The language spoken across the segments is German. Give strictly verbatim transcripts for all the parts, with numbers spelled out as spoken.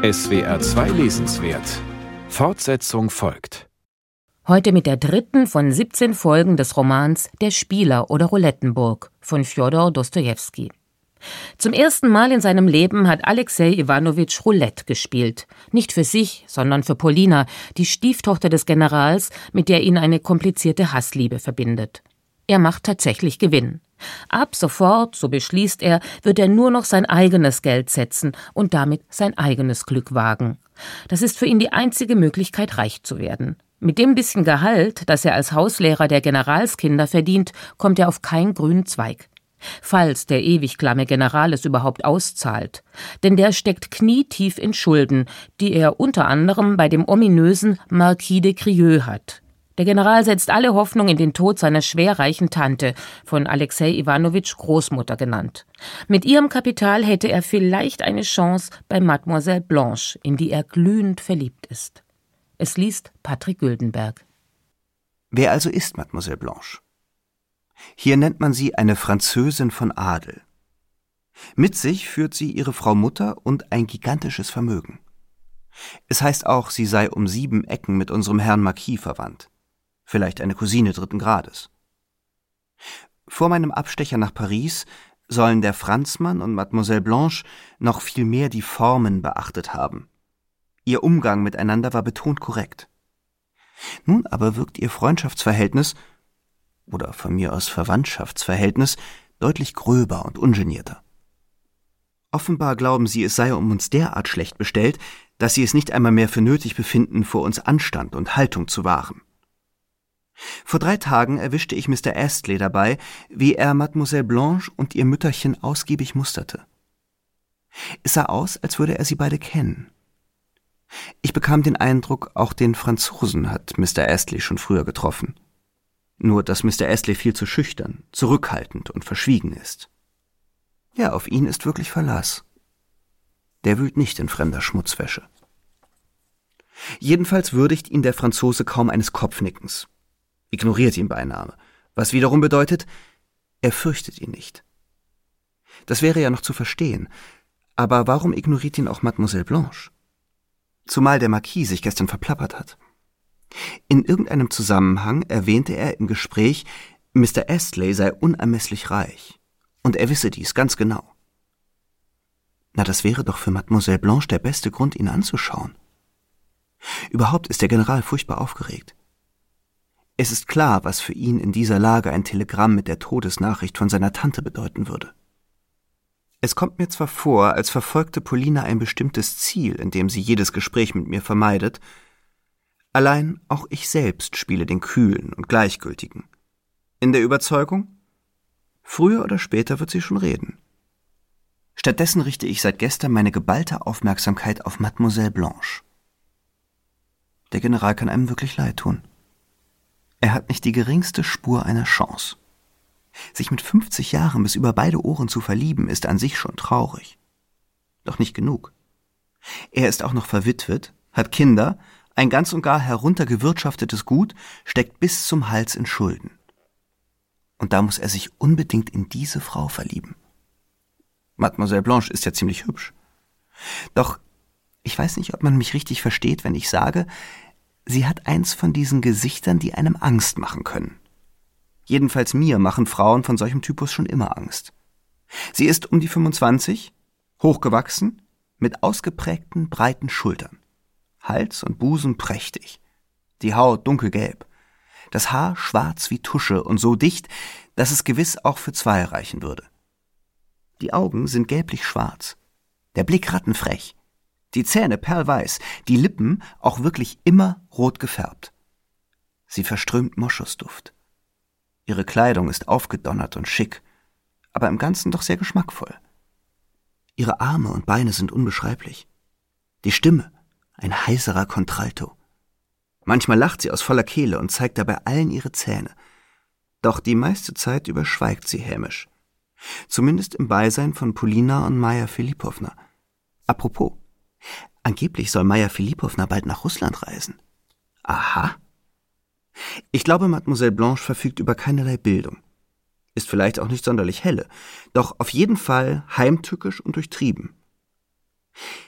S W R zwei Lesenswert. Fortsetzung folgt. Heute mit der dritten von siebzehn Folgen des Romans Der Spieler oder Roulettenburg von Fjodor Dostojewski. Zum ersten Mal in seinem Leben hat Alexei Iwanowitsch Roulette gespielt. Nicht für sich, sondern für Polina, die Stieftochter des Generals, mit der ihn eine komplizierte Hassliebe verbindet. Er macht tatsächlich Gewinn. Ab sofort, so beschließt er, wird er nur noch sein eigenes Geld setzen und damit sein eigenes Glück wagen. Das ist für ihn die einzige Möglichkeit, reich zu werden. Mit dem bisschen Gehalt, das er als Hauslehrer der Generalskinder verdient, kommt er auf keinen grünen Zweig. Falls der ewig klamme General es überhaupt auszahlt. Denn der steckt knietief in Schulden, die er unter anderem bei dem ominösen Marquis de Crieux hat. Der General setzt alle Hoffnung in den Tod seiner schwerreichen Tante, von Alexei Iwanowitsch Großmutter genannt. Mit ihrem Kapital hätte er vielleicht eine Chance bei Mademoiselle Blanche, in die er glühend verliebt ist. Es liest Patrick Güldenberg. Wer also ist Mademoiselle Blanche? Hier nennt man sie eine Französin von Adel. Mit sich führt sie ihre Frau Mutter und ein gigantisches Vermögen. Es heißt auch, sie sei um sieben Ecken mit unserem Herrn Marquis verwandt. Vielleicht eine Cousine dritten Grades. Vor meinem Abstecher nach Paris sollen der Franzmann und Mademoiselle Blanche noch viel mehr die Formen beachtet haben. Ihr Umgang miteinander war betont korrekt. Nun aber wirkt ihr Freundschaftsverhältnis, oder von mir aus Verwandtschaftsverhältnis, deutlich gröber und ungenierter. Offenbar glauben sie, es sei um uns derart schlecht bestellt, dass sie es nicht einmal mehr für nötig befinden, vor uns Anstand und Haltung zu wahren. Vor drei Tagen erwischte ich Mister Astley dabei, wie er Mademoiselle Blanche und ihr Mütterchen ausgiebig musterte. Es sah aus, als würde er sie beide kennen. Ich bekam den Eindruck, auch den Franzosen hat Mister Astley schon früher getroffen. Nur, dass Mister Astley viel zu schüchtern, zurückhaltend und verschwiegen ist. Ja, auf ihn ist wirklich Verlass. Der wühlt nicht in fremder Schmutzwäsche. Jedenfalls würdigt ihn der Franzose kaum eines Kopfnickens. Ignoriert ihn beinahe, was wiederum bedeutet, er fürchtet ihn nicht. Das wäre ja noch zu verstehen, aber warum ignoriert ihn auch Mademoiselle Blanche? Zumal der Marquis sich gestern verplappert hat. In irgendeinem Zusammenhang erwähnte er im Gespräch, Mister Astley sei unermesslich reich, und er wisse dies ganz genau. Na, das wäre doch für Mademoiselle Blanche der beste Grund, ihn anzuschauen. Überhaupt ist der General furchtbar aufgeregt. Es ist klar, was für ihn in dieser Lage ein Telegramm mit der Todesnachricht von seiner Tante bedeuten würde. Es kommt mir zwar vor, als verfolgte Polina ein bestimmtes Ziel, indem sie jedes Gespräch mit mir vermeidet, allein auch ich selbst spiele den Kühlen und Gleichgültigen. In der Überzeugung, früher oder später wird sie schon reden. Stattdessen richte ich seit gestern meine geballte Aufmerksamkeit auf Mademoiselle Blanche. Der General kann einem wirklich leid tun. Er hat nicht die geringste Spur einer Chance. Sich mit fünfzig Jahren bis über beide Ohren zu verlieben, ist an sich schon traurig. Doch nicht genug. Er ist auch noch verwitwet, hat Kinder, ein ganz und gar heruntergewirtschaftetes Gut, steckt bis zum Hals in Schulden. Und da muss er sich unbedingt in diese Frau verlieben. Mademoiselle Blanche ist ja ziemlich hübsch. Doch ich weiß nicht, ob man mich richtig versteht, wenn ich sage, sie hat eins von diesen Gesichtern, die einem Angst machen können. Jedenfalls mir machen Frauen von solchem Typus schon immer Angst. Sie ist um die fünfundzwanzig, hochgewachsen, mit ausgeprägten, breiten Schultern. Hals und Busen prächtig, die Haut dunkelgelb, das Haar schwarz wie Tusche und so dicht, dass es gewiss auch für zwei reichen würde. Die Augen sind gelblich schwarz, der Blick rattenfrech, die Zähne perlweiß, die Lippen auch wirklich immer rot gefärbt. Sie verströmt Moschusduft. Ihre Kleidung ist aufgedonnert und schick, aber im Ganzen doch sehr geschmackvoll. Ihre Arme und Beine sind unbeschreiblich. Die Stimme, ein heiserer Contralto. Manchmal lacht sie aus voller Kehle und zeigt dabei allen ihre Zähne. Doch die meiste Zeit überschweigt sie hämisch. Zumindest im Beisein von Polina und Maja Philippowna. Apropos, angeblich soll Maja Philippowna bald nach Russland reisen. Aha. Ich glaube, Mademoiselle Blanche verfügt über keinerlei Bildung. Ist vielleicht auch nicht sonderlich helle, doch auf jeden Fall heimtückisch und durchtrieben.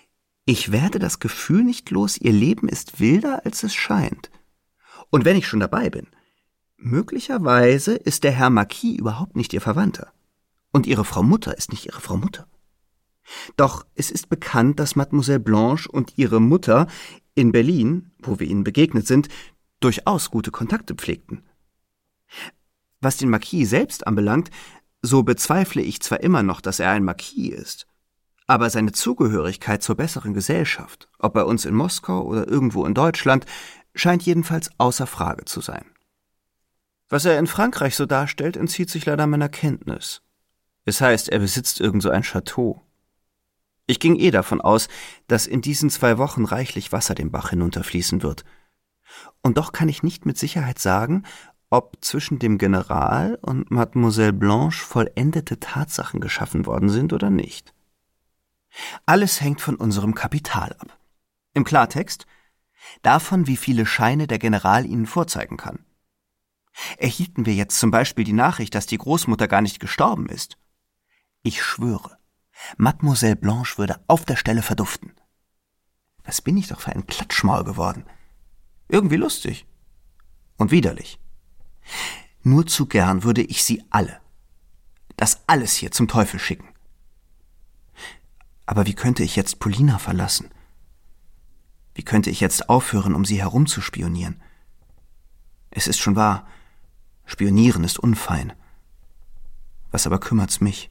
Ich werde das Gefühl nicht los, ihr Leben ist wilder, als es scheint. Und wenn ich schon dabei bin, möglicherweise ist der Herr Marquis überhaupt nicht ihr Verwandter. Und ihre Frau Mutter ist nicht ihre Frau Mutter. Doch es ist bekannt, dass Mademoiselle Blanche und ihre Mutter in Berlin, wo wir ihnen begegnet sind, durchaus gute Kontakte pflegten. Was den Marquis selbst anbelangt, so bezweifle ich zwar immer noch, dass er ein Marquis ist, aber seine Zugehörigkeit zur besseren Gesellschaft, ob bei uns in Moskau oder irgendwo in Deutschland, scheint jedenfalls außer Frage zu sein. Was er in Frankreich so darstellt, entzieht sich leider meiner Kenntnis. Es heißt, er besitzt irgend so ein Chateau. Ich ging eh davon aus, dass in diesen zwei Wochen reichlich Wasser den Bach hinunterfließen wird. Und doch kann ich nicht mit Sicherheit sagen, ob zwischen dem General und Mademoiselle Blanche vollendete Tatsachen geschaffen worden sind oder nicht. Alles hängt von unserem Kapital ab. Im Klartext, davon, wie viele Scheine der General Ihnen vorzeigen kann. Erhielten wir jetzt zum Beispiel die Nachricht, dass die Großmutter gar nicht gestorben ist? Ich schwöre, Mademoiselle Blanche würde auf der Stelle verduften. Was bin ich doch für ein Klatschmaul geworden. Irgendwie lustig. Und widerlich. Nur zu gern würde ich sie alle, das alles hier zum Teufel schicken. Aber wie könnte ich jetzt Polina verlassen? Wie könnte ich jetzt aufhören, um sie herumzuspionieren? Es ist schon wahr, Spionieren ist unfein. Was aber kümmert's mich?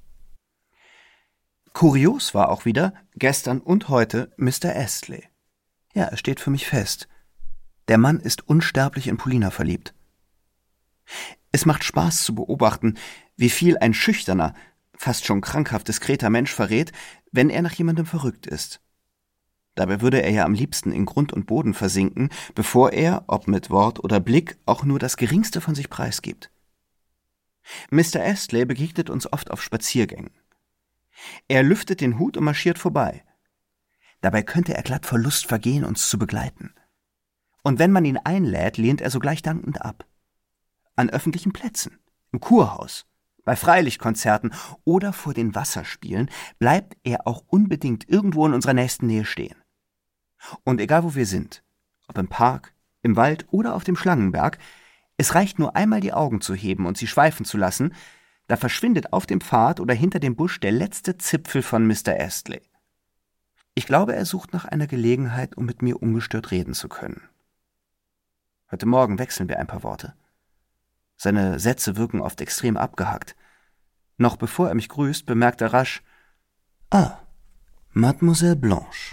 Kurios war auch wieder, gestern und heute, Mister Astley. Ja, es steht für mich fest. Der Mann ist unsterblich in Polina verliebt. Es macht Spaß zu beobachten, wie viel ein schüchterner, fast schon krankhaft diskreter Mensch verrät, wenn er nach jemandem verrückt ist. Dabei würde er ja am liebsten in Grund und Boden versinken, bevor er, ob mit Wort oder Blick, auch nur das Geringste von sich preisgibt. Mister Astley begegnet uns oft auf Spaziergängen. Er lüftet den Hut und marschiert vorbei. Dabei könnte er glatt vor Lust vergehen, uns zu begleiten. Und wenn man ihn einlädt, lehnt er sogleich dankend ab. An öffentlichen Plätzen, im Kurhaus, bei Freilichtkonzerten oder vor den Wasserspielen bleibt er auch unbedingt irgendwo in unserer nächsten Nähe stehen. Und egal wo wir sind, ob im Park, im Wald oder auf dem Schlangenberg, es reicht nur einmal die Augen zu heben und sie schweifen zu lassen, da verschwindet auf dem Pfad oder hinter dem Busch der letzte Zipfel von Mister Astley. Ich glaube, er sucht nach einer Gelegenheit, um mit mir ungestört reden zu können. Heute Morgen wechseln wir ein paar Worte. Seine Sätze wirken oft extrem abgehackt. Noch bevor er mich grüßt, bemerkt er rasch: »Ah, Mademoiselle Blanche.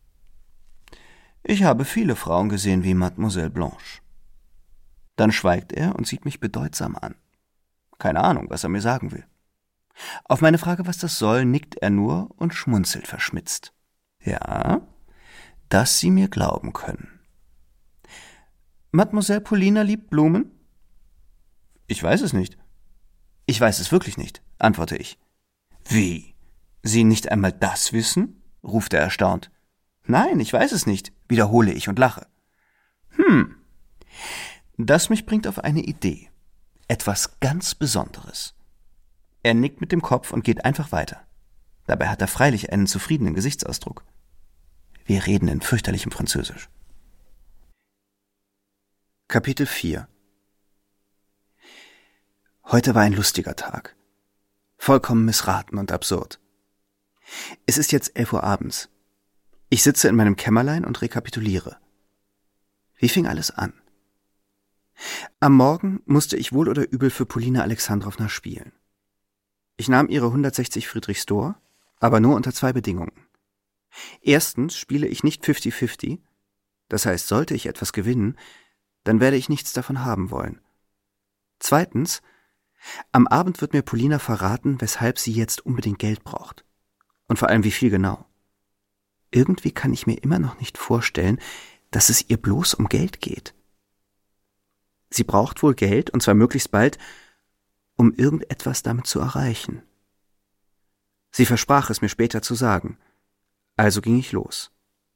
Ich habe viele Frauen gesehen wie Mademoiselle Blanche.« Dann schweigt er und sieht mich bedeutsam an. Keine Ahnung, was er mir sagen will. Auf meine Frage, was das soll, nickt er nur und schmunzelt verschmitzt. Ja, dass Sie mir glauben können. Mademoiselle Polina liebt Blumen? Ich weiß es nicht. Ich weiß es wirklich nicht, antworte ich. Wie? Sie nicht einmal das wissen? Ruft er erstaunt. Nein, ich weiß es nicht, wiederhole ich und lache. Hm, das mich bringt auf eine Idee. Etwas ganz Besonderes. Er nickt mit dem Kopf und geht einfach weiter. Dabei hat er freilich einen zufriedenen Gesichtsausdruck. Wir reden in fürchterlichem Französisch. Kapitel vier. Heute war ein lustiger Tag. Vollkommen missraten und absurd. Es ist jetzt elf Uhr abends. Ich sitze in meinem Kämmerlein und rekapituliere. Wie fing alles an? Am Morgen musste ich wohl oder übel für Polina Alexandrowna spielen. Ich nahm ihre hundertsechzig Friedrichs Dor, aber nur unter zwei Bedingungen. Erstens spiele ich nicht fifty fifty, das heißt, sollte ich etwas gewinnen, dann werde ich nichts davon haben wollen. Zweitens, am Abend wird mir Polina verraten, weshalb sie jetzt unbedingt Geld braucht. Und vor allem wie viel genau. Irgendwie kann ich mir immer noch nicht vorstellen, dass es ihr bloß um Geld geht. Sie braucht wohl Geld, und zwar möglichst bald, um irgendetwas damit zu erreichen. Sie versprach es mir später zu sagen. Also ging ich los.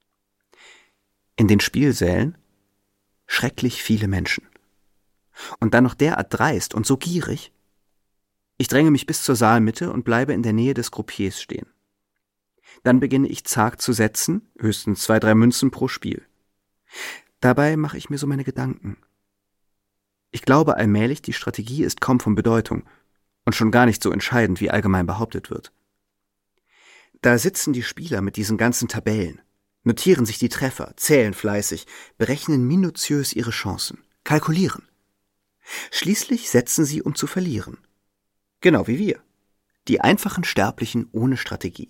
In den Spielsälen schrecklich viele Menschen. Und dann noch derart dreist und so gierig. Ich dränge mich bis zur Saalmitte und bleibe in der Nähe des Croupiers stehen. Dann beginne ich zag zu setzen, höchstens zwei, drei Münzen pro Spiel. Dabei mache ich mir so meine Gedanken. Ich glaube allmählich, die Strategie ist kaum von Bedeutung und schon gar nicht so entscheidend, wie allgemein behauptet wird. Da sitzen die Spieler mit diesen ganzen Tabellen, notieren sich die Treffer, zählen fleißig, berechnen minutiös ihre Chancen, kalkulieren. Schließlich setzen sie, um zu verlieren. Genau wie wir. Die einfachen Sterblichen ohne Strategie.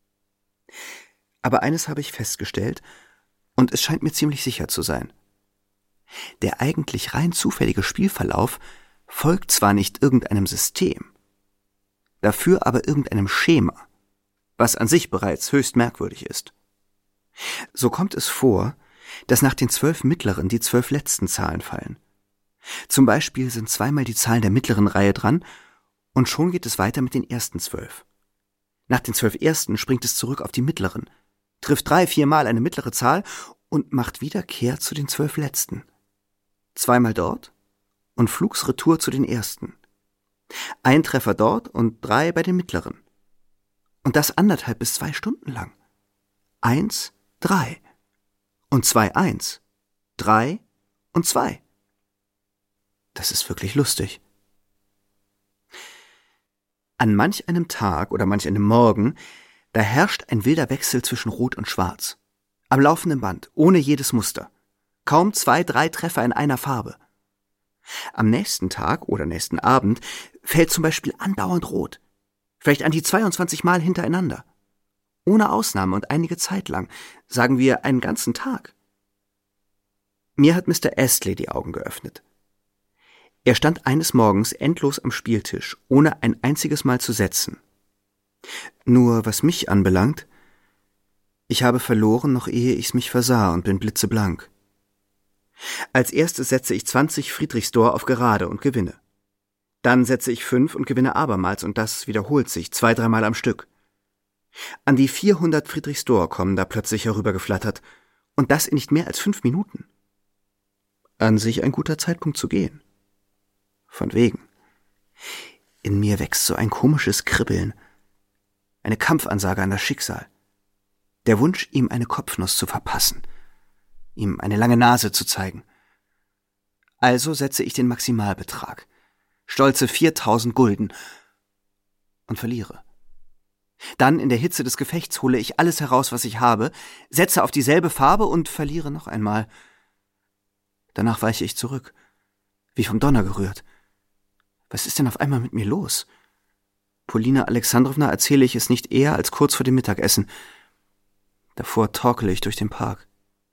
Aber eines habe ich festgestellt, und es scheint mir ziemlich sicher zu sein. Der eigentlich rein zufällige Spielverlauf folgt zwar nicht irgendeinem System, dafür aber irgendeinem Schema, was an sich bereits höchst merkwürdig ist. So kommt es vor, dass nach den zwölf mittleren die zwölf letzten Zahlen fallen. Zum Beispiel sind zweimal die Zahlen der mittleren Reihe dran und schon geht es weiter mit den ersten zwölf. Nach den zwölf ersten springt es zurück auf die mittleren, trifft drei, viermal eine mittlere Zahl und macht wieder Kehr zu den zwölf letzten. Zweimal dort und flugs Retour zu den ersten. Ein Treffer dort und drei bei den mittleren. Und das anderthalb bis zwei Stunden lang. Eins, drei. Und zwei, eins. Drei und zwei. Das ist wirklich lustig. An manch einem Tag oder manch einem Morgen, da herrscht ein wilder Wechsel zwischen Rot und Schwarz. Am laufenden Band, ohne jedes Muster. Kaum zwei, drei Treffer in einer Farbe. Am nächsten Tag oder nächsten Abend fällt zum Beispiel andauernd Rot. Vielleicht an die zweiundzwanzig Mal hintereinander. Ohne Ausnahme und einige Zeit lang. Sagen wir einen ganzen Tag. Mir hat Mister Astley die Augen geöffnet. Er stand eines Morgens endlos am Spieltisch, ohne ein einziges Mal zu setzen. Nur was mich anbelangt, ich habe verloren, noch ehe ich's mich versah und bin blitzeblank. Als erstes setze ich zwanzig Friedrichsdor auf Gerade und gewinne. Dann setze ich fünf und gewinne abermals und das wiederholt sich zwei, dreimal am Stück. An die vierhundert Friedrichsdor kommen da plötzlich herübergeflattert und das in nicht mehr als fünf Minuten. An sich ein guter Zeitpunkt zu gehen. Von wegen. In mir wächst so ein komisches Kribbeln, eine Kampfansage an das Schicksal. Der Wunsch, ihm eine Kopfnuss zu verpassen, ihm eine lange Nase zu zeigen. Also setze ich den Maximalbetrag, stolze viertausend Gulden, und verliere. Dann in der Hitze des Gefechts hole ich alles heraus, was ich habe, setze auf dieselbe Farbe und verliere noch einmal. Danach weiche ich zurück, wie vom Donner gerührt. Was ist denn auf einmal mit mir los? Polina Alexandrowna erzähle ich es nicht eher als kurz vor dem Mittagessen. Davor torkele ich durch den Park.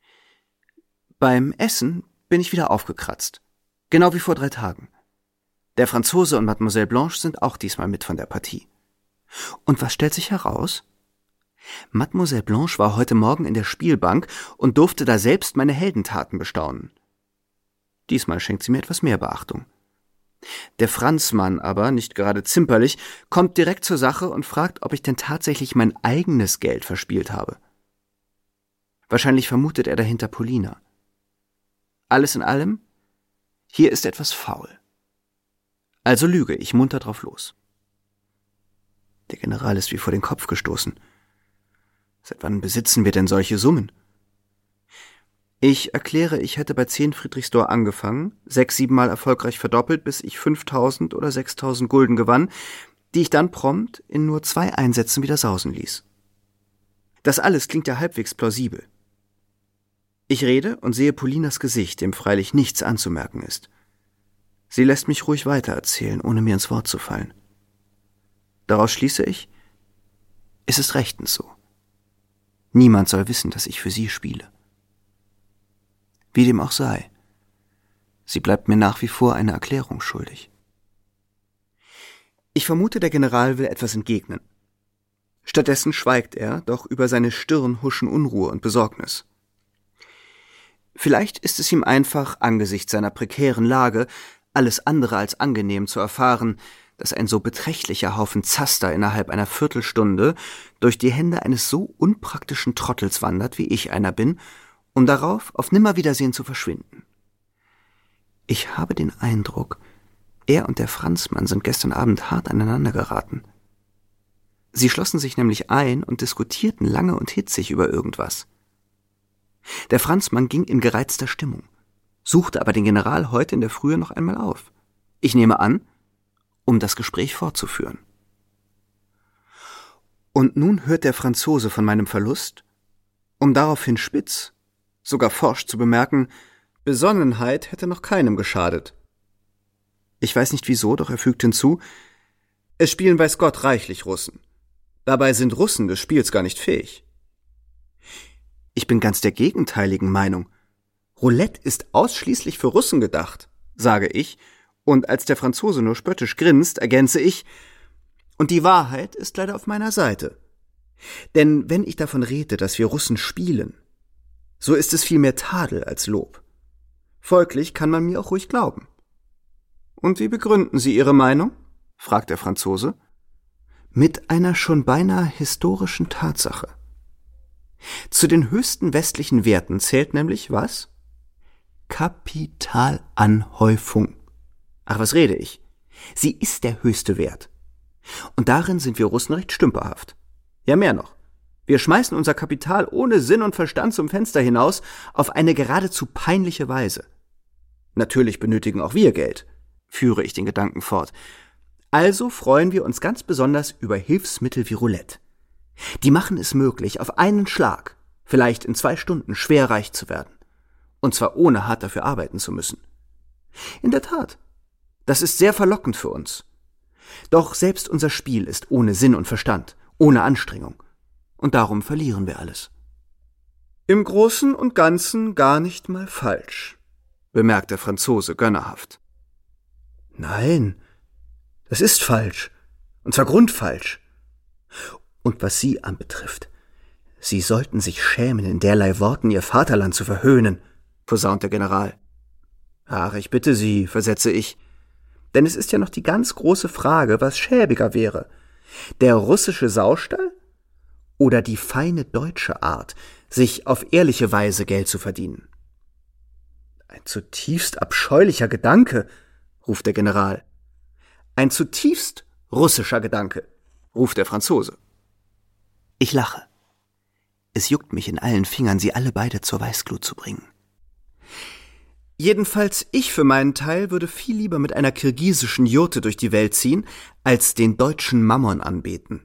Beim Essen bin ich wieder aufgekratzt. Genau wie vor drei Tagen. Der Franzose und Mademoiselle Blanche sind auch diesmal mit von der Partie. Und was stellt sich heraus? Mademoiselle Blanche war heute Morgen in der Spielbank und durfte da selbst meine Heldentaten bestaunen. Diesmal schenkt sie mir etwas mehr Beachtung. Der Franzmann aber, nicht gerade zimperlich, kommt direkt zur Sache und fragt, ob ich denn tatsächlich mein eigenes Geld verspielt habe. Wahrscheinlich vermutet er dahinter Polina. Alles in allem, hier ist etwas faul. Also lüge ich munter drauf los. Der General ist wie vor den Kopf gestoßen. Seit wann besitzen wir denn solche Summen? Ich erkläre, ich hätte bei zehn Friedrichsdor angefangen, sechs, siebenmal erfolgreich verdoppelt, bis ich fünftausend oder sechstausend Gulden gewann, die ich dann prompt in nur zwei Einsätzen wieder sausen ließ. Das alles klingt ja halbwegs plausibel. Ich rede und sehe Polinas Gesicht, dem freilich nichts anzumerken ist. Sie lässt mich ruhig weitererzählen, ohne mir ins Wort zu fallen. Daraus schließe ich, es ist rechtens so. Niemand soll wissen, dass ich für sie spiele. Wie dem auch sei, sie bleibt mir nach wie vor eine Erklärung schuldig. Ich vermute, der General will etwas entgegnen. Stattdessen schweigt er, doch über seine Stirn huschen Unruhe und Besorgnis. Vielleicht ist es ihm einfach, angesichts seiner prekären Lage, alles andere als angenehm zu erfahren, dass ein so beträchtlicher Haufen Zaster innerhalb einer Viertelstunde durch die Hände eines so unpraktischen Trottels wandert, wie ich einer bin, um darauf auf Nimmerwiedersehen zu verschwinden. Ich habe den Eindruck, er und der Franzmann sind gestern Abend hart aneinander geraten. Sie schlossen sich nämlich ein und diskutierten lange und hitzig über irgendwas. Der Franzmann ging in gereizter Stimmung, suchte aber den General heute in der Frühe noch einmal auf. Ich nehme an, um das Gespräch fortzuführen. Und nun hört der Franzose von meinem Verlust, um daraufhin spitz, sogar forsch zu bemerken, Besonnenheit hätte noch keinem geschadet. Ich weiß nicht wieso, doch er fügt hinzu, es spielen weiß Gott reichlich Russen. Dabei sind Russen des Spiels gar nicht fähig. Ich bin ganz der gegenteiligen Meinung. Roulette ist ausschließlich für Russen gedacht, sage ich, und als der Franzose nur spöttisch grinst, ergänze ich, und die Wahrheit ist leider auf meiner Seite. Denn wenn ich davon rede, dass wir Russen spielen, so ist es viel mehr Tadel als Lob. Folglich kann man mir auch ruhig glauben. Und wie begründen Sie Ihre Meinung? Fragt der Franzose. Mit einer schon beinahe historischen Tatsache. Zu den höchsten westlichen Werten zählt nämlich was? Kapitalanhäufung. Ach, was rede ich? Sie ist der höchste Wert. Und darin sind wir Russen recht stümperhaft. Ja, mehr noch. Wir schmeißen unser Kapital ohne Sinn und Verstand zum Fenster hinaus auf eine geradezu peinliche Weise. Natürlich benötigen auch wir Geld, führe ich den Gedanken fort. Also freuen wir uns ganz besonders über Hilfsmittel wie Roulette. Die machen es möglich, auf einen Schlag, vielleicht in zwei Stunden, schwer reich zu werden. Und zwar ohne hart dafür arbeiten zu müssen. In der Tat, das ist sehr verlockend für uns. Doch selbst unser Spiel ist ohne Sinn und Verstand, ohne Anstrengung. Und darum verlieren wir alles. Im Großen und Ganzen gar nicht mal falsch, bemerkt der Franzose gönnerhaft. Nein, das ist falsch, und zwar grundfalsch. Und was Sie anbetrifft, Sie sollten sich schämen, in derlei Worten Ihr Vaterland zu verhöhnen, posaunt der General. Ach, ich bitte Sie, versetze ich, denn es ist ja noch die ganz große Frage, was schäbiger wäre, der russische Saustall oder die feine deutsche Art, sich auf ehrliche Weise Geld zu verdienen. Ein zutiefst abscheulicher Gedanke, ruft der General. Ein zutiefst russischer Gedanke, ruft der Franzose. Ich lache. Es juckt mich in allen Fingern, sie alle beide zur Weißglut zu bringen. Jedenfalls ich für meinen Teil würde viel lieber mit einer kirgisischen Jurte durch die Welt ziehen, als den deutschen Mammon anbeten.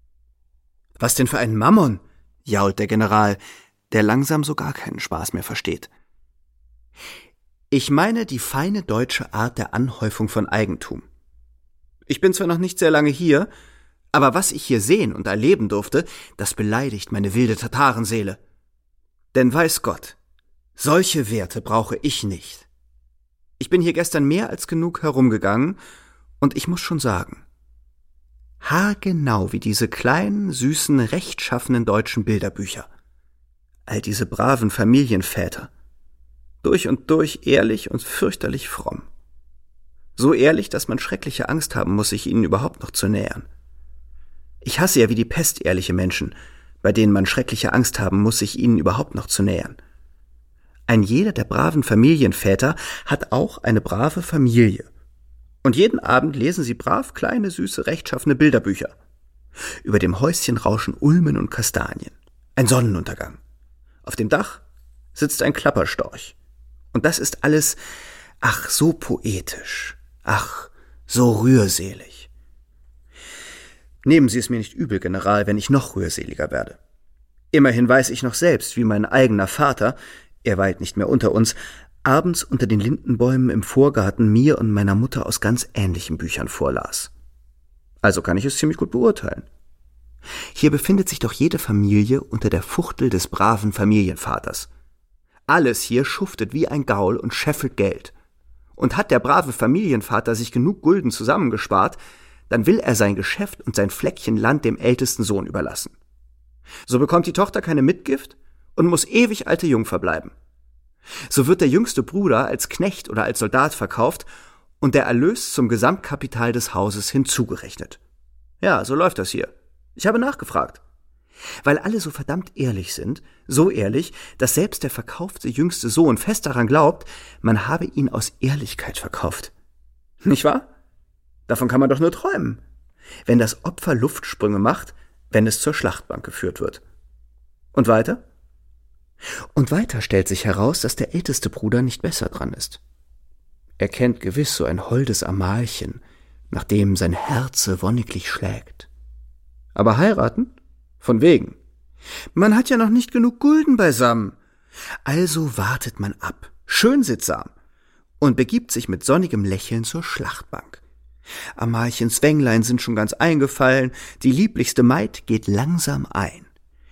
Was denn für ein Mammon? Jault der General, der langsam so gar keinen Spaß mehr versteht. Ich meine die feine deutsche Art der Anhäufung von Eigentum. Ich bin zwar noch nicht sehr lange hier, aber was ich hier sehen und erleben durfte, das beleidigt meine wilde Tatarenseele. Denn weiß Gott, solche Werte brauche ich nicht. Ich bin hier gestern mehr als genug herumgegangen, und ich muss schon sagen, haargenau wie diese kleinen, süßen, rechtschaffenen deutschen Bilderbücher. All diese braven Familienväter. Durch und durch ehrlich und fürchterlich fromm. So ehrlich, dass man schreckliche Angst haben muss, sich ihnen überhaupt noch zu nähern. Ich hasse ja wie die Pest ehrliche Menschen, bei denen man schreckliche Angst haben muss, sich ihnen überhaupt noch zu nähern. Ein jeder der braven Familienväter hat auch eine brave Familie. Und jeden Abend lesen sie brav kleine, süße, rechtschaffene Bilderbücher. Über dem Häuschen rauschen Ulmen und Kastanien. Ein Sonnenuntergang. Auf dem Dach sitzt ein Klapperstorch. Und das ist alles, ach, so poetisch, ach, so rührselig. Nehmen Sie es mir nicht übel, General, wenn ich noch rührseliger werde. Immerhin weiß ich noch selbst, wie mein eigener Vater, er weilt nicht mehr unter uns, abends unter den Lindenbäumen im Vorgarten mir und meiner Mutter aus ganz ähnlichen Büchern vorlas. Also kann ich es ziemlich gut beurteilen. Hier befindet sich doch jede Familie unter der Fuchtel des braven Familienvaters. Alles hier schuftet wie ein Gaul und scheffelt Geld. Und hat der brave Familienvater sich genug Gulden zusammengespart, dann will er sein Geschäft und sein Fleckchen Land dem ältesten Sohn überlassen. So bekommt die Tochter keine Mitgift und muss ewig alte Jungfer bleiben. So wird der jüngste Bruder als Knecht oder als Soldat verkauft und der Erlös zum Gesamtkapital des Hauses hinzugerechnet. Ja, so läuft das hier. Ich habe nachgefragt. Weil alle so verdammt ehrlich sind, so ehrlich, dass selbst der verkaufte jüngste Sohn fest daran glaubt, man habe ihn aus Ehrlichkeit verkauft. Nicht wahr? Davon kann man doch nur träumen. Wenn das Opfer Luftsprünge macht, wenn es zur Schlachtbank geführt wird. Und weiter? Und weiter stellt sich heraus, dass der älteste Bruder nicht besser dran ist. Er kennt gewiss so ein holdes Amalchen, nach dem sein Herze wonniglich schlägt. Aber heiraten? Von wegen. Man hat ja noch nicht genug Gulden beisammen. Also wartet man ab, schön sittsam, und begibt sich mit sonnigem Lächeln zur Schlachtbank. Amalchens Wänglein sind schon ganz eingefallen, die lieblichste Maid geht langsam ein.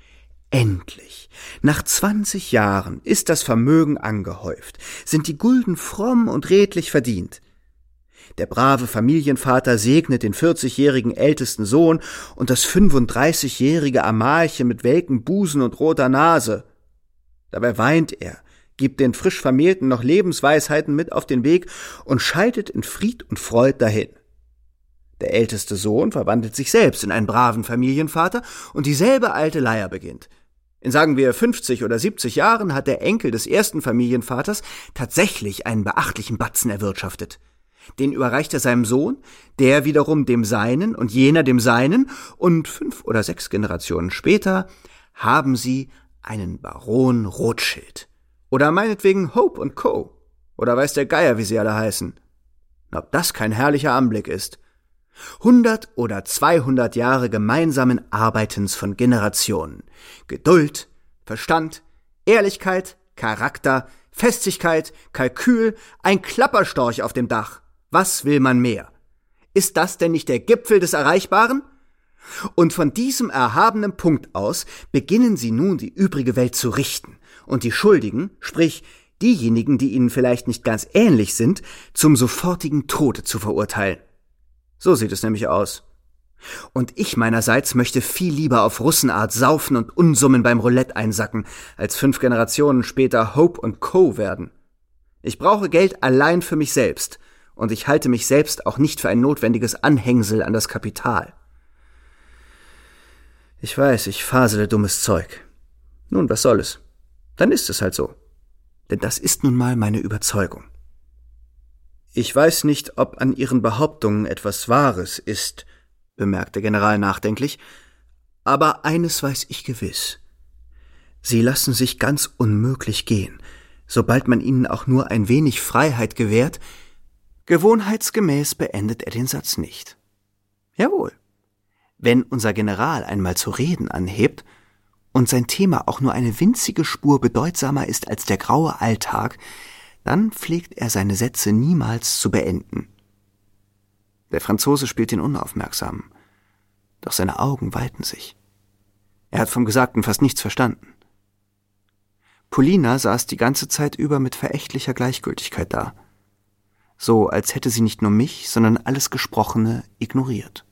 Endlich, nach zwanzig Jahren, ist das Vermögen angehäuft, sind die Gulden fromm und redlich verdient. Der brave Familienvater segnet den vierzigjährigen ältesten Sohn und das fünfunddreißigjährige Amalchen mit welkem Busen und roter Nase. Dabei weint er, gibt den frisch Vermählten noch Lebensweisheiten mit auf den Weg und scheidet in Fried und Freud dahin. Der älteste Sohn verwandelt sich selbst in einen braven Familienvater und dieselbe alte Leier beginnt. In sagen wir fünfzig oder siebzig Jahren hat der Enkel des ersten Familienvaters tatsächlich einen beachtlichen Batzen erwirtschaftet. Den überreicht er seinem Sohn, der wiederum dem seinen und jener dem seinen, und fünf oder sechs Generationen später haben sie einen Baron Rothschild. Oder meinetwegen Hope und Co. Oder weiß der Geier, wie sie alle heißen. Ob das kein herrlicher Anblick ist. Hundert oder zweihundert Jahre gemeinsamen Arbeitens von Generationen. Geduld, Verstand, Ehrlichkeit, Charakter, Festigkeit, Kalkül, ein Klapperstorch auf dem Dach. Was will man mehr? Ist das denn nicht der Gipfel des Erreichbaren? Und von diesem erhabenen Punkt aus beginnen sie nun die übrige Welt zu richten und die Schuldigen, sprich diejenigen, die ihnen vielleicht nicht ganz ähnlich sind, zum sofortigen Tode zu verurteilen. So sieht es nämlich aus. Und ich meinerseits möchte viel lieber auf Russenart saufen und Unsummen beim Roulette einsacken, als fünf Generationen später Hope und Co. werden. Ich brauche Geld allein für mich selbst, und ich halte mich selbst auch nicht für ein notwendiges Anhängsel an das Kapital. Ich weiß, ich fasele dummes Zeug. Nun, was soll es? Dann ist es halt so. Denn das ist nun mal meine Überzeugung. Ich weiß nicht, ob an Ihren Behauptungen etwas Wahres ist, bemerkt der General nachdenklich, aber eines weiß ich gewiss. Sie lassen sich ganz unmöglich gehen, sobald man ihnen auch nur ein wenig Freiheit gewährt. Gewohnheitsgemäß beendet er den Satz nicht. Jawohl. Wenn unser General einmal zu reden anhebt und sein Thema auch nur eine winzige Spur bedeutsamer ist als der graue Alltag, dann pflegt er seine Sätze niemals zu beenden. Der Franzose spielt den Unaufmerksamen, doch seine Augen weiten sich. Er hat vom Gesagten fast nichts verstanden. Polina saß die ganze Zeit über mit verächtlicher Gleichgültigkeit da, so als hätte sie nicht nur mich, sondern alles Gesprochene ignoriert.